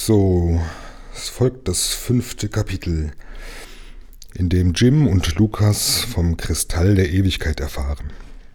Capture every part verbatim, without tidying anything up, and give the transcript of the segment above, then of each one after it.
So, es folgt das fünfte Kapitel, in dem Jim und Lukas vom Kristall der Ewigkeit erfahren.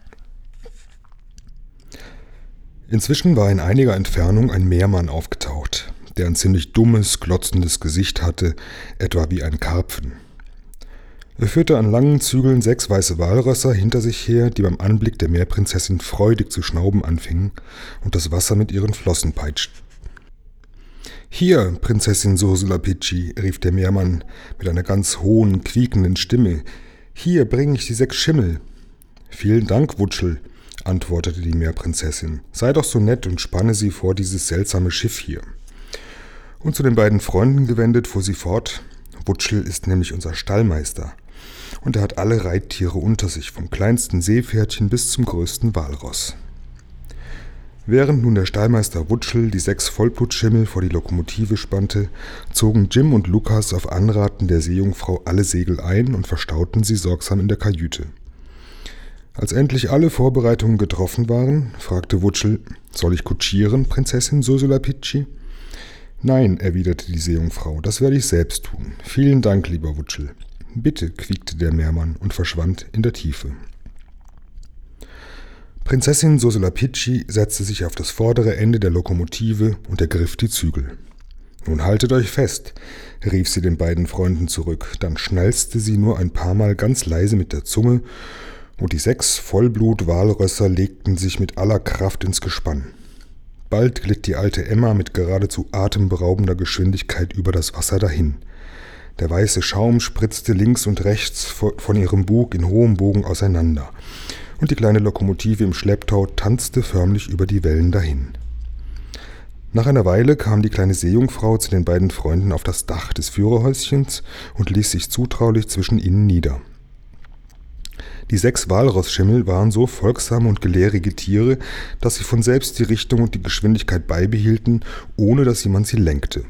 Inzwischen war in einiger Entfernung ein Meermann aufgetaucht, der ein ziemlich dummes, glotzendes Gesicht hatte, etwa wie ein Karpfen. Er führte an langen Zügeln sechs weiße Walrösser hinter sich her, die beim Anblick der Meerprinzessin freudig zu schnauben anfingen und das Wasser mit ihren Flossen peitschten. »Hier, Prinzessin Sursulapitschi«, rief der Meermann mit einer ganz hohen, quiekenden Stimme, »hier bringe ich die sechs Schimmel.« »Vielen Dank, Wutschel«, antwortete die Meerprinzessin, »sei doch so nett und spanne sie vor dieses seltsame Schiff hier.« Und zu den beiden Freunden gewendet fuhr sie fort, »Wutschel ist nämlich unser Stallmeister, und er hat alle Reittiere unter sich, vom kleinsten Seepferdchen bis zum größten Walross.« Während nun der Stallmeister Wutschel die sechs Vollblutschimmel vor die Lokomotive spannte, zogen Jim und Lukas auf Anraten der Seejungfrau alle Segel ein und verstauten sie sorgsam in der Kajüte. Als endlich alle Vorbereitungen getroffen waren, fragte Wutschel, »Soll ich kutschieren, Prinzessin Sursulapitschi?« »Nein«, erwiderte die Seejungfrau, »das werde ich selbst tun. Vielen Dank, lieber Wutschel.« »Bitte«, quiekte der Meermann und verschwand in der Tiefe. Prinzessin Sursulapitschi setzte sich auf das vordere Ende der Lokomotive und ergriff die Zügel. »Nun haltet euch fest«, rief sie den beiden Freunden zurück, dann schnalzte sie nur ein paar Mal ganz leise mit der Zunge, und die sechs Vollblut-Walrösser legten sich mit aller Kraft ins Gespann. Bald glitt die alte Emma mit geradezu atemberaubender Geschwindigkeit über das Wasser dahin. Der weiße Schaum spritzte links und rechts von ihrem Bug in hohem Bogen auseinander, und die kleine Lokomotive im Schlepptau tanzte förmlich über die Wellen dahin. Nach einer Weile kam die kleine Seejungfrau zu den beiden Freunden auf das Dach des Führerhäuschens und ließ sich zutraulich zwischen ihnen nieder. Die sechs Walrossschimmel waren so folgsame und gelehrige Tiere, dass sie von selbst die Richtung und die Geschwindigkeit beibehielten, ohne dass jemand sie lenkte.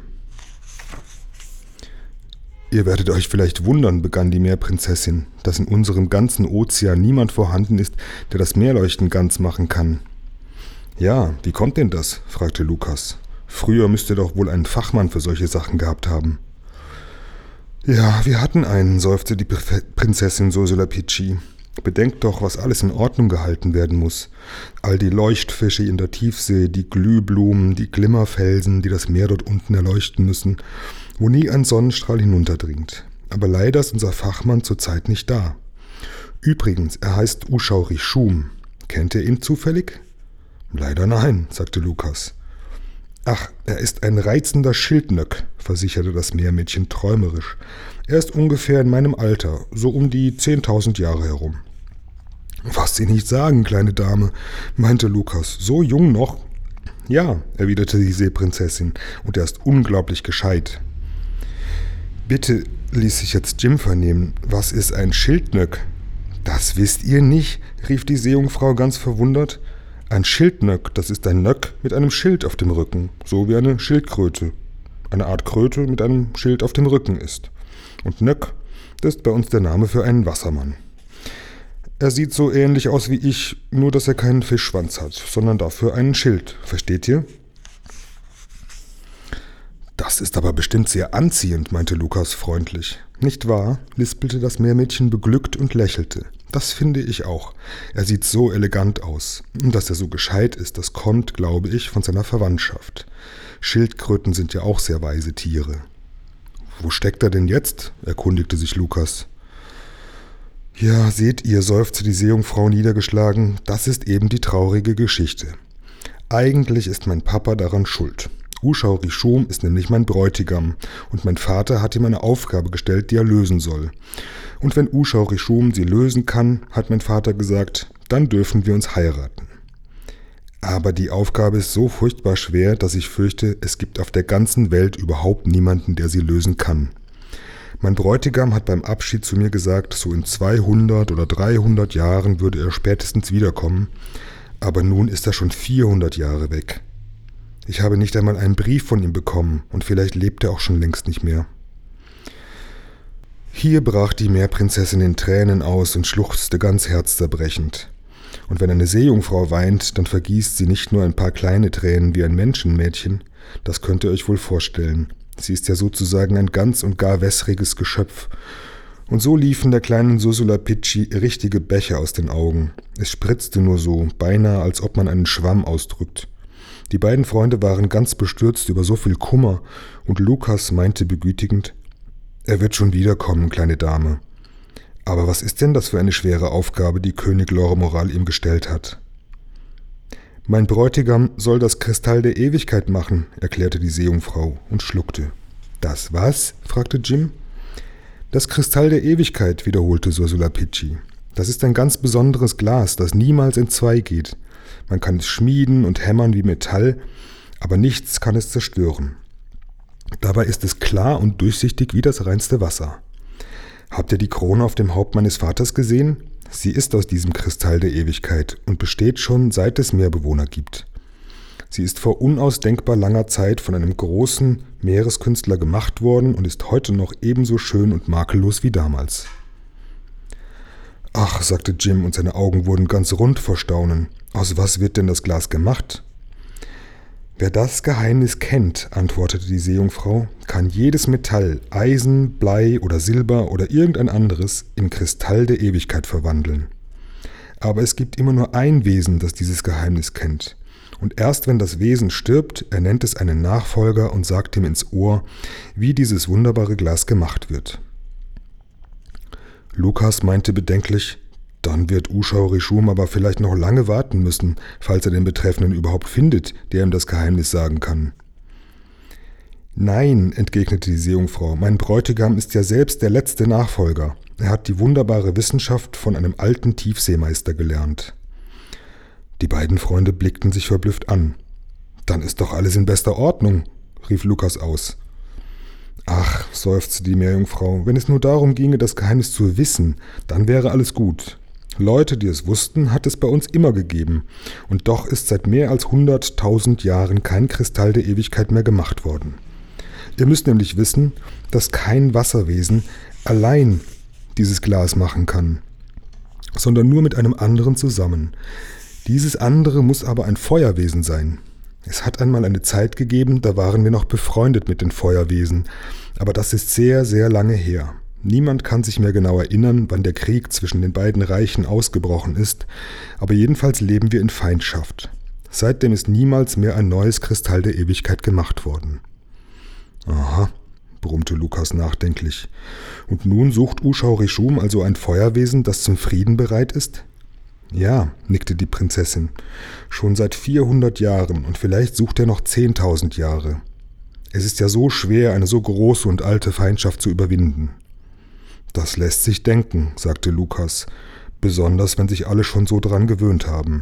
»Ihr werdet euch vielleicht wundern«, begann die Meerprinzessin, »dass in unserem ganzen Ozean niemand vorhanden ist, der das Meerleuchten ganz machen kann.« »Ja, wie kommt denn das?«, fragte Lukas. »Früher müsst ihr doch wohl einen Fachmann für solche Sachen gehabt haben.« »Ja, wir hatten einen«, seufzte die Prinzessin Sursulapitschi. »Bedenkt doch, was alles in Ordnung gehalten werden muss. All die Leuchtfische in der Tiefsee, die Glühblumen, die Glimmerfelsen, die das Meer dort unten erleuchten müssen, wo nie ein Sonnenstrahl hinunterdringt. Aber leider ist unser Fachmann zurzeit nicht da. Übrigens, er heißt Uschau Rishum. Kennt ihr ihn zufällig?« »Leider nein«, sagte Lukas. »Ach, er ist ein reizender Schildnöck«, versicherte das Meermädchen träumerisch. »Er ist ungefähr in meinem Alter, so um die zehntausend Jahre herum.« »Was Sie nicht sagen, kleine Dame«, meinte Lukas, »so jung noch?« »Ja«, erwiderte die Seeprinzessin, »und er ist unglaublich gescheit.« »Bitte«, ließ sich jetzt Jim vernehmen, »was ist ein Schildnöck?« »Das wisst ihr nicht?«, rief die Seejungfrau ganz verwundert. »Ein Schildnöck, das ist ein Nöck mit einem Schild auf dem Rücken, so wie eine Schildkröte, eine Art Kröte mit einem Schild auf dem Rücken ist. Und Nöck, das ist bei uns der Name für einen Wassermann. Er sieht so ähnlich aus wie ich, nur dass er keinen Fischschwanz hat, sondern dafür einen Schild, versteht ihr?« »Das ist aber bestimmt sehr anziehend«, meinte Lukas freundlich. »Nicht wahr?«, lispelte das Meermädchen beglückt und lächelte. »Das finde ich auch. Er sieht so elegant aus. Und dass er so gescheit ist, das kommt, glaube ich, von seiner Verwandtschaft. Schildkröten sind ja auch sehr weise Tiere.« »Wo steckt er denn jetzt?«, erkundigte sich Lukas. »Ja, seht ihr«, seufzte die Seejungfrau niedergeschlagen, »das ist eben die traurige Geschichte. Eigentlich ist mein Papa daran schuld. Uschau Rishum ist nämlich mein Bräutigam, und mein Vater hat ihm eine Aufgabe gestellt, die er lösen soll. Und wenn Uschau Rishum sie lösen kann, hat mein Vater gesagt, dann dürfen wir uns heiraten. Aber die Aufgabe ist so furchtbar schwer, dass ich fürchte, es gibt auf der ganzen Welt überhaupt niemanden, der sie lösen kann. Mein Bräutigam hat beim Abschied zu mir gesagt, so in zweihundert oder dreihundert Jahren würde er spätestens wiederkommen, aber nun ist er schon vierhundert Jahre weg. Ich habe nicht einmal einen Brief von ihm bekommen und vielleicht lebt er auch schon längst nicht mehr.« Hier brach die Meerprinzessin in Tränen aus und schluchzte ganz herzzerbrechend. Und wenn eine Seejungfrau weint, dann vergießt sie nicht nur ein paar kleine Tränen wie ein Menschenmädchen. Das könnt ihr euch wohl vorstellen. Sie ist ja sozusagen ein ganz und gar wässriges Geschöpf. Und so liefen der kleinen Sursula-Pitschi richtige Bäche aus den Augen. Es spritzte nur so, beinahe als ob man einen Schwamm ausdrückt. Die beiden Freunde waren ganz bestürzt über so viel Kummer, und Lukas meinte begütigend: »Er wird schon wiederkommen, kleine Dame.« »Aber was ist denn das für eine schwere Aufgabe, die König Lormoral ihm gestellt hat?« »Mein Bräutigam soll das Kristall der Ewigkeit machen«, erklärte die Seejungfrau und schluckte. »Das was?« fragte Jim. »Das Kristall der Ewigkeit«, wiederholte Sursula-Pitschi. »Das ist ein ganz besonderes Glas, das niemals entzwei geht. Man kann es schmieden und hämmern wie Metall, aber nichts kann es zerstören. Dabei ist es klar und durchsichtig wie das reinste Wasser. Habt ihr die Krone auf dem Haupt meines Vaters gesehen? Sie ist aus diesem Kristall der Ewigkeit und besteht schon, seit es Meerbewohner gibt. Sie ist vor unausdenkbar langer Zeit von einem großen Meereskünstler gemacht worden und ist heute noch ebenso schön und makellos wie damals.« »Ach«, sagte Jim, und seine Augen wurden ganz rund vor Staunen. »Aus was wird denn das Glas gemacht?« »Wer das Geheimnis kennt«, antwortete die Seejungfrau, »kann jedes Metall, Eisen, Blei oder Silber oder irgendein anderes, in Kristall der Ewigkeit verwandeln. Aber es gibt immer nur ein Wesen, das dieses Geheimnis kennt. Und erst wenn das Wesen stirbt, ernennt es einen Nachfolger und sagt ihm ins Ohr, wie dieses wunderbare Glas gemacht wird.« Lukas meinte bedenklich: »Dann wird Ushao Rishum aber vielleicht noch lange warten müssen, falls er den Betreffenden überhaupt findet, der ihm das Geheimnis sagen kann.« »Nein«, entgegnete die Seejungfrau, »mein Bräutigam ist ja selbst der letzte Nachfolger. Er hat die wunderbare Wissenschaft von einem alten Tiefseemeister gelernt.« Die beiden Freunde blickten sich verblüfft an. »Dann ist doch alles in bester Ordnung«, rief Lukas aus. »Ach«, seufzte die Meerjungfrau, »wenn es nur darum ginge, das Geheimnis zu wissen, dann wäre alles gut. Leute, die es wussten, hat es bei uns immer gegeben, und doch ist seit mehr als hunderttausend Jahren kein Kristall der Ewigkeit mehr gemacht worden. Ihr müsst nämlich wissen, dass kein Wasserwesen allein dieses Glas machen kann, sondern nur mit einem anderen zusammen. Dieses andere muss aber ein Feuerwesen sein. Es hat einmal eine Zeit gegeben, da waren wir noch befreundet mit den Feuerwesen, aber das ist sehr, sehr lange her. Niemand kann sich mehr genau erinnern, wann der Krieg zwischen den beiden Reichen ausgebrochen ist, aber jedenfalls leben wir in Feindschaft. Seitdem ist niemals mehr ein neues Kristall der Ewigkeit gemacht worden.« »Aha«, brummte Lukas nachdenklich. »Und nun sucht Ushao Rishum also ein Feuerwesen, das zum Frieden bereit ist?« »Ja«, nickte die Prinzessin, »schon seit vierhundert Jahren und vielleicht sucht er noch zehntausend Jahre. Es ist ja so schwer, eine so große und alte Feindschaft zu überwinden.« »Das lässt sich denken«, sagte Lukas, »besonders wenn sich alle schon so dran gewöhnt haben.«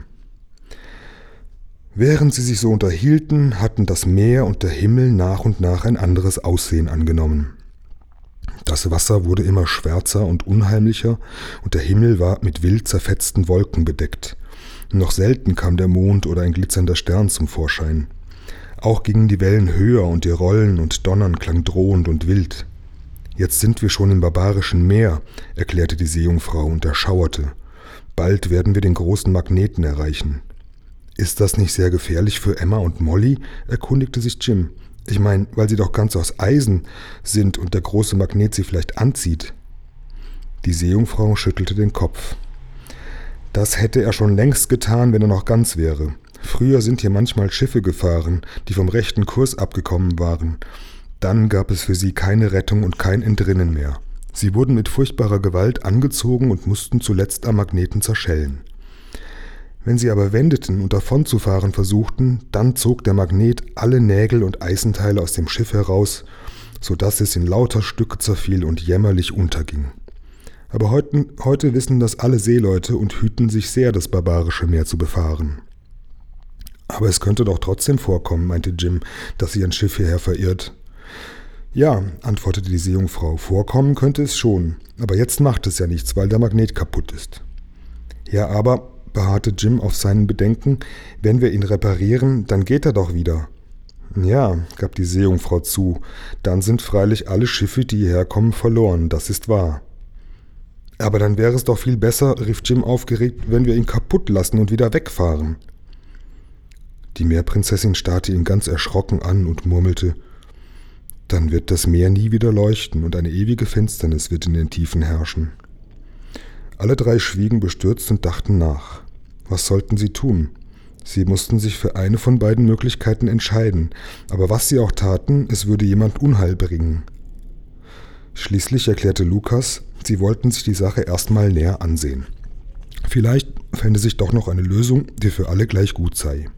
Während sie sich so unterhielten, hatten das Meer und der Himmel nach und nach ein anderes Aussehen angenommen. Das Wasser wurde immer schwärzer und unheimlicher, und der Himmel war mit wild zerfetzten Wolken bedeckt. Noch selten kam der Mond oder ein glitzernder Stern zum Vorschein. Auch gingen die Wellen höher, und ihr Rollen und Donnern klang drohend und wild. »Jetzt sind wir schon im barbarischen Meer«, erklärte die Seejungfrau und erschauerte. »Bald werden wir den großen Magneten erreichen.« »Ist das nicht sehr gefährlich für Emma und Molly?«, erkundigte sich Jim. »Ich meine, weil sie doch ganz aus Eisen sind und der große Magnet sie vielleicht anzieht.« Die Seejungfrau schüttelte den Kopf. »Das hätte er schon längst getan, wenn er noch ganz wäre. Früher sind hier manchmal Schiffe gefahren, die vom rechten Kurs abgekommen waren. Dann gab es für sie keine Rettung und kein Entrinnen mehr. Sie wurden mit furchtbarer Gewalt angezogen und mussten zuletzt am Magneten zerschellen. Wenn sie aber wendeten und davonzufahren versuchten, dann zog der Magnet alle Nägel und Eisenteile aus dem Schiff heraus, so dass es in lauter Stücke zerfiel und jämmerlich unterging. Aber heute, heute wissen das alle Seeleute und hüten sich sehr, das barbarische Meer zu befahren.« »Aber es könnte doch trotzdem vorkommen«, meinte Jim, »dass sich ein Schiff hierher verirrt.« »Ja«, antwortete die Seejungfrau, »vorkommen könnte es schon, aber jetzt macht es ja nichts, weil der Magnet kaputt ist.« »Ja, aber«, beharrte Jim auf seinen Bedenken, »wenn wir ihn reparieren, dann geht er doch wieder.« »Ja«, gab die Seejungfrau zu, »dann sind freilich alle Schiffe, die hierher kommen, verloren, das ist wahr.« »Aber dann wäre es doch viel besser«, rief Jim aufgeregt, »wenn wir ihn kaputt lassen und wieder wegfahren.« Die Meerprinzessin starrte ihn ganz erschrocken an und murmelte, »Dann wird das Meer nie wieder leuchten und eine ewige Finsternis wird in den Tiefen herrschen.« Alle drei schwiegen bestürzt und dachten nach. Was sollten sie tun? Sie mussten sich für eine von beiden Möglichkeiten entscheiden, aber was sie auch taten, es würde jemand Unheil bringen. Schließlich erklärte Lukas, sie wollten sich die Sache erstmal näher ansehen. Vielleicht fände sich doch noch eine Lösung, die für alle gleich gut sei.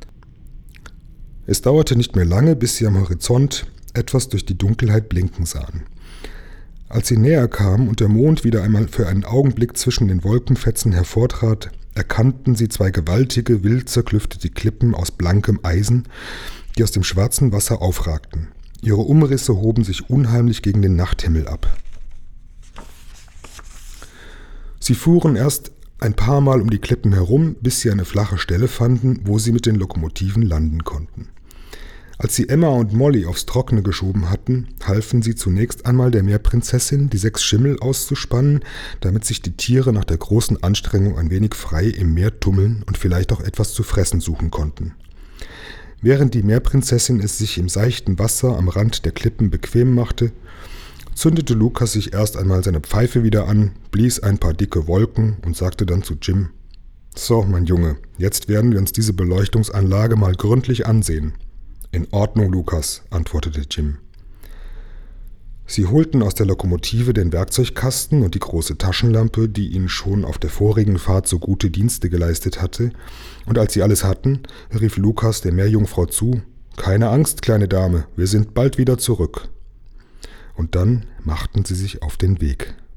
Es dauerte nicht mehr lange, bis sie am Horizont etwas durch die Dunkelheit blinken sahen. Als sie näher kamen und der Mond wieder einmal für einen Augenblick zwischen den Wolkenfetzen hervortrat, erkannten sie zwei gewaltige, wild zerklüftete Klippen aus blankem Eisen, die aus dem schwarzen Wasser aufragten. Ihre Umrisse hoben sich unheimlich gegen den Nachthimmel ab. Sie fuhren erst ein paar Mal um die Klippen herum, bis sie eine flache Stelle fanden, wo sie mit den Lokomotiven landen konnten. Als sie Emma und Molly aufs Trockene geschoben hatten, halfen sie zunächst einmal der Meerprinzessin, die sechs Schimmel auszuspannen, damit sich die Tiere nach der großen Anstrengung ein wenig frei im Meer tummeln und vielleicht auch etwas zu fressen suchen konnten. Während die Meerprinzessin es sich im seichten Wasser am Rand der Klippen bequem machte, zündete Lukas sich erst einmal seine Pfeife wieder an, blies ein paar dicke Wolken und sagte dann zu Jim, »So, mein Junge, jetzt werden wir uns diese Beleuchtungsanlage mal gründlich ansehen.« »In Ordnung, Lukas«, antwortete Jim. Sie holten aus der Lokomotive den Werkzeugkasten und die große Taschenlampe, die ihnen schon auf der vorigen Fahrt so gute Dienste geleistet hatte, und als sie alles hatten, rief Lukas der Meerjungfrau zu, »Keine Angst, kleine Dame, wir sind bald wieder zurück.« Und dann machten sie sich auf den Weg.